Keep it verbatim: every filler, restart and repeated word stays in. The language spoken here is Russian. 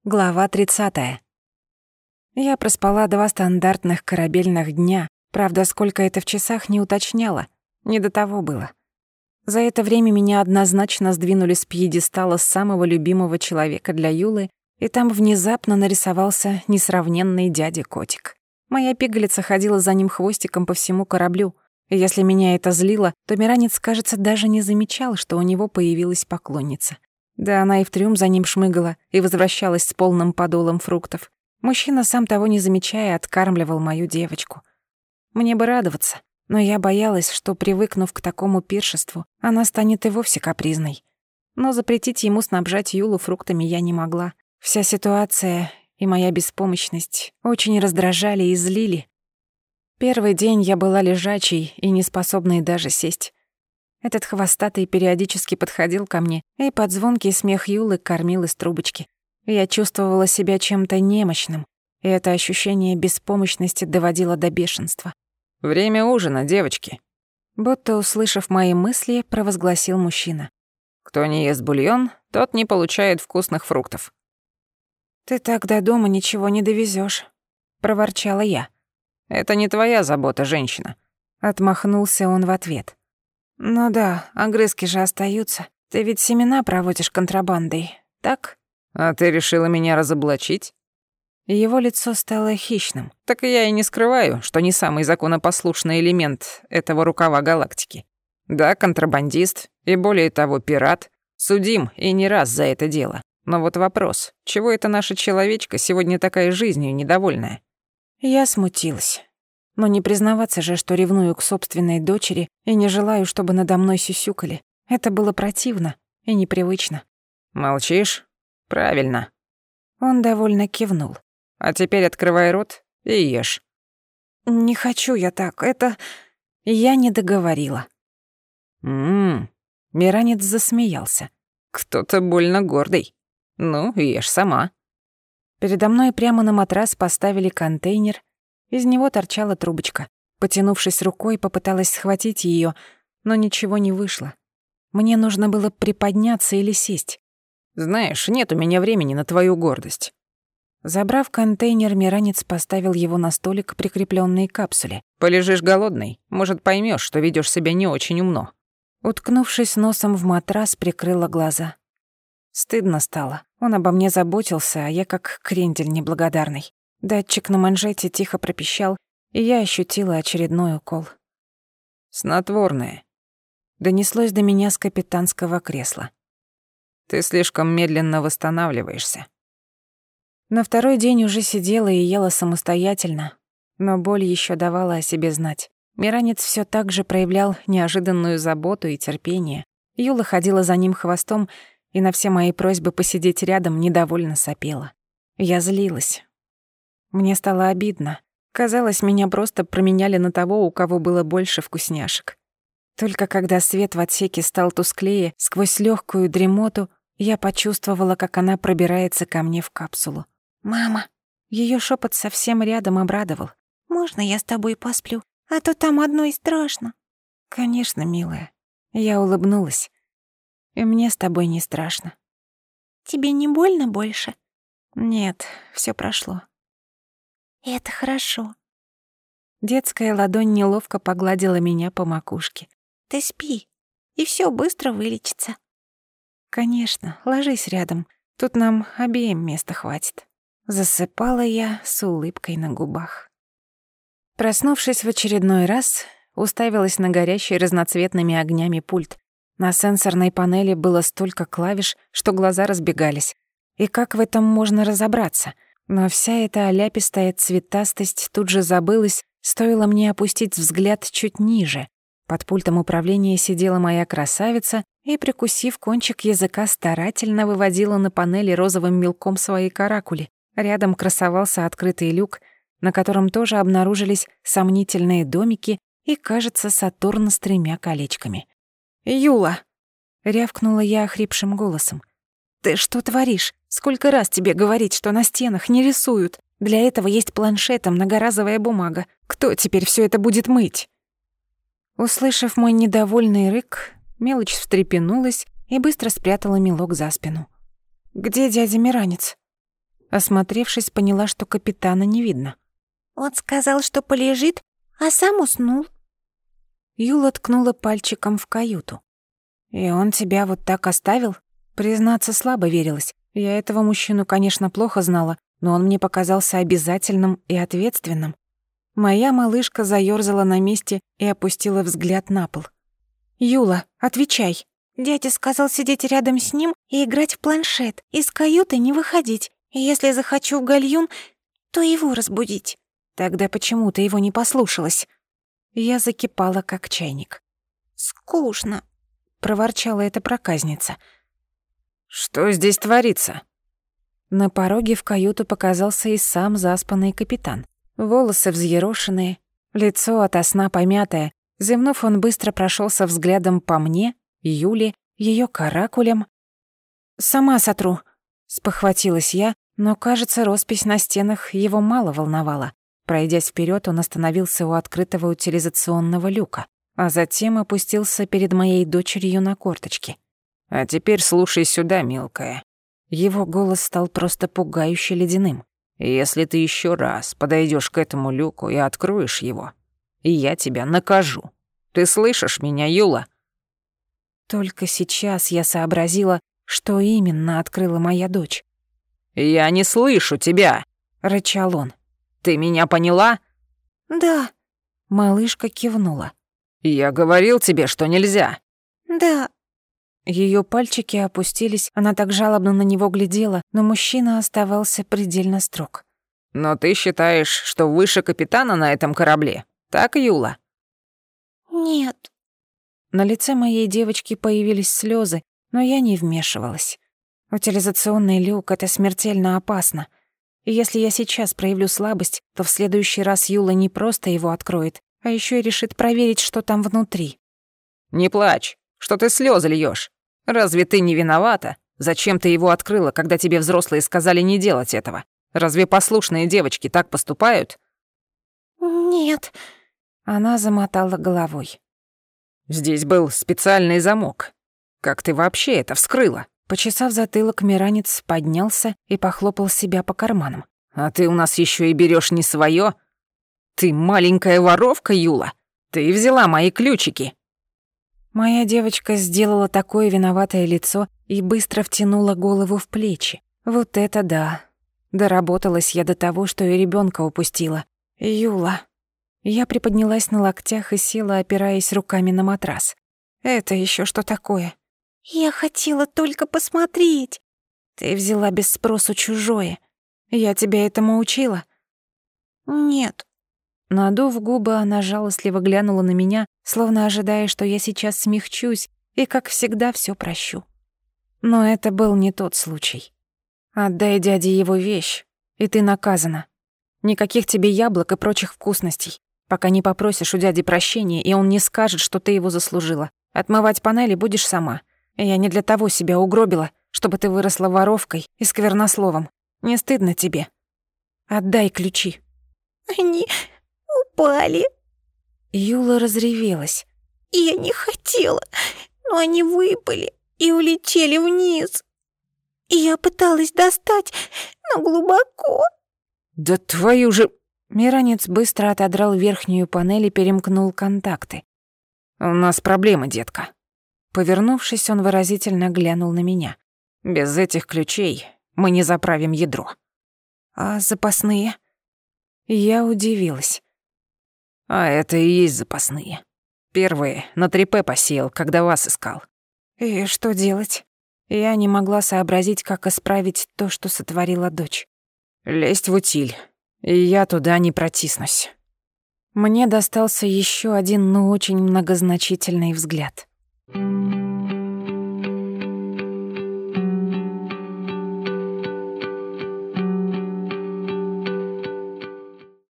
Глава тридцатая. Я проспала два стандартных корабельных дня, правда, сколько это в часах не уточняла, не до того было. За это время меня однозначно сдвинули с пьедестала самого любимого человека для Юлы, и там внезапно нарисовался несравненный дядя-котик. Моя пигалица ходила за ним хвостиком по всему кораблю, и если меня это злило, то Миранец, кажется, даже не замечал, что у него появилась поклонница. Да она и в трюм за ним шмыгала и возвращалась с полным подолом фруктов. Мужчина, сам того не замечая, откармливал мою девочку. Мне бы радоваться, но я боялась, что, привыкнув к такому пиршеству, она станет и вовсе капризной. Но запретить ему снабжать Юлу фруктами я не могла. Вся ситуация и моя беспомощность очень раздражали и злили. Первый день я была лежачей и неспособной даже сесть. Этот хвостатый периодически подходил ко мне и под звонкий смех Юлы кормил из трубочки. Я чувствовала себя чем-то немощным, и это ощущение беспомощности доводило до бешенства. «Время ужина, девочки», будто услышав мои мысли, провозгласил мужчина. «Кто не ест бульон, тот не получает вкусных фруктов». «Ты так до дома ничего не довезёшь», — проворчала я. «Это не твоя забота, женщина», — отмахнулся он в ответ. «Ну да, огрызки же остаются. Ты ведь семена проводишь контрабандой, так?» «А ты решила меня разоблачить?» Его лицо стало хищным. «Так я и не скрываю, что не самый законопослушный элемент этого рукава галактики. Да, контрабандист, и более того, пират. Судим и не раз за это дело. Но вот вопрос, чего эта наша человечка сегодня такая жизнью недовольная?» Я смутилась. Но не признаваться же, что ревную к собственной дочери и не желаю, чтобы надо мной сюсюкали. Это было противно и непривычно. «Молчишь? Правильно». Он довольно кивнул. «А теперь открывай рот и ешь». «Не хочу я так, это...» Я не договорила. «М-м-м». Миранец засмеялся. «Кто-то больно гордый. Ну, ешь сама». Передо мной прямо на матрас поставили контейнер. Из него торчала трубочка. Потянувшись рукой, попыталась схватить её, но ничего не вышло. Мне нужно было приподняться или сесть. «Знаешь, нет у меня времени на твою гордость». Забрав контейнер, Миранец поставил его на столик к прикреплённой капсуле. «Полежишь голодный, может, поймёшь, что ведёшь себя не очень умно». Уткнувшись носом в матрас, прикрыла глаза. Стыдно стало. Он обо мне заботился, а я как крендель неблагодарный. Датчик на манжете тихо пропищал, и я ощутила очередной укол. «Снотворное», — донеслось до меня с капитанского кресла. «Ты слишком медленно восстанавливаешься». На второй день уже сидела и ела самостоятельно, но боль ещё давала о себе знать. Миранец всё так же проявлял неожиданную заботу и терпение. Юла ходила за ним хвостом и на все мои просьбы посидеть рядом недовольно сопела. Я злилась. Мне стало обидно. Казалось, меня просто променяли на того, у кого было больше вкусняшек. Только когда свет в отсеке стал тусклее, сквозь лёгкую дремоту, я почувствовала, как она пробирается ко мне в капсулу. «Мама!» Её шёпот совсем рядом обрадовал. «Можно я с тобой посплю? А то там одной страшно». «Конечно, милая». Я улыбнулась. «И мне с тобой не страшно». «Тебе не больно больше?» «Нет, всё прошло». «Это хорошо». Детская ладонь неловко погладила меня по макушке. «Ты спи, и всё быстро вылечится». «Конечно, ложись рядом, тут нам обеим места хватит». Засыпала я с улыбкой на губах. Проснувшись в очередной раз, уставилась на горящий разноцветными огнями пульт. На сенсорной панели было столько клавиш, что глаза разбегались. И как в этом можно разобраться? Но вся эта оляпистая цветастость тут же забылась, стоило мне опустить взгляд чуть ниже. Под пультом управления сидела моя красавица и, прикусив кончик языка, старательно выводила на панели розовым мелком свои каракули. Рядом красовался открытый люк, на котором тоже обнаружились сомнительные домики и, кажется, Сатурн с тремя колечками. «Юла!» — рявкнула я охрипшим голосом. «Ты что творишь? Сколько раз тебе говорить, что на стенах не рисуют? Для этого есть планшет и многоразовая бумага. Кто теперь всё это будет мыть?» Услышав мой недовольный рык, мелочь встрепенулась и быстро спрятала мелок за спину. «Где дядя Миранец?» Осмотревшись, поняла, что капитана не видно. Он сказал, что полежит, а сам уснул. Юла ткнула пальчиком в каюту. «И он тебя вот так оставил?» Признаться, слабо верилась. Я этого мужчину, конечно, плохо знала, но он мне показался обязательным и ответственным. Моя малышка заёрзала на месте и опустила взгляд на пол. «Юла, отвечай!» Дядя сказал сидеть рядом с ним и играть в планшет, из каюты не выходить. И если захочу в гальюн, то его разбудить. Тогда почему ты его не послушалась? Я закипала, как чайник. «Скучно», — проворчала эта проказница. «Что здесь творится?» На пороге в каюту показался и сам заспанный капитан. Волосы взъерошенные, лицо ото сна помятое. Зевнув, он быстро прошелся взглядом по мне, Юле, её каракулям. «Сама сотру», — спохватилась я, но, кажется, роспись на стенах его мало волновала. Пройдясь вперёд, он остановился у открытого утилизационного люка, а затем опустился перед моей дочерью на корточки. «А теперь слушай сюда, мелкая». Его голос стал просто пугающе ледяным. «Если ты ещё раз подойдёшь к этому люку и откроешь его, и я тебя накажу. Ты слышишь меня, Юла?» Только сейчас я сообразила, что именно открыла моя дочь. «Я не слышу тебя!» — рычал он. «Ты меня поняла?» «Да». Малышка кивнула. «Я говорил тебе, что нельзя». «Да». Её пальчики опустились, она так жалобно на него глядела, но мужчина оставался предельно строг. «Но ты считаешь, что выше капитана на этом корабле? Так, Юла?» «Нет». На лице моей девочки появились слёзы, но я не вмешивалась. Утилизационный люк — это смертельно опасно. И если я сейчас проявлю слабость, то в следующий раз Юла не просто его откроет, а ещё и решит проверить, что там внутри. «Не плачь, что ты слёзы льёшь. Разве ты не виновата? Зачем ты его открыла, когда тебе взрослые сказали не делать этого? Разве послушные девочки так поступают?» «Нет». Она замотала головой. «Здесь был специальный замок. Как ты вообще это вскрыла?» Почесав затылок, миранец поднялся и похлопал себя по карманам. «А ты у нас ещё и берёшь не своё? Ты маленькая воровка, Юла? Ты взяла мои ключики!» Моя девочка сделала такое виноватое лицо и быстро втянула голову в плечи. Вот это да. Доработалась я до того, что и ребёнка упустила. Юла. Я приподнялась на локтях и села, опираясь руками на матрас. Это ещё что такое? «Я хотела только посмотреть». «Ты взяла без спросу чужое. Я тебя этому учила?» «Нет». Надув губы, она жалостливо глянула на меня, словно ожидая, что я сейчас смягчусь и, как всегда, всё прощу. Но это был не тот случай. «Отдай дяде его вещь, и ты наказана. Никаких тебе яблок и прочих вкусностей, пока не попросишь у дяди прощения, и он не скажет, что ты его заслужила. Отмывать панели будешь сама. Я не для того себя угробила, чтобы ты выросла воровкой и сквернословом. Не стыдно тебе? Отдай ключи». «Они упали». Юла разревелась. «Я не хотела, но они выпали и улетели вниз. И я пыталась достать, но глубоко». «Да твою же...» Миранец быстро отодрал верхнюю панель и перемкнул контакты. «У нас проблема, детка». Повернувшись, он выразительно глянул на меня. «Без этих ключей мы не заправим ядро». «А запасные?» Я удивилась. «А это и есть запасные. Первые на трипе посеял, когда вас искал». «И что делать?» Я не могла сообразить, как исправить то, что сотворила дочь. «Лезть в утиль, и я туда не протиснусь». Мне достался ещё один, но очень многозначительный взгляд. Thank you.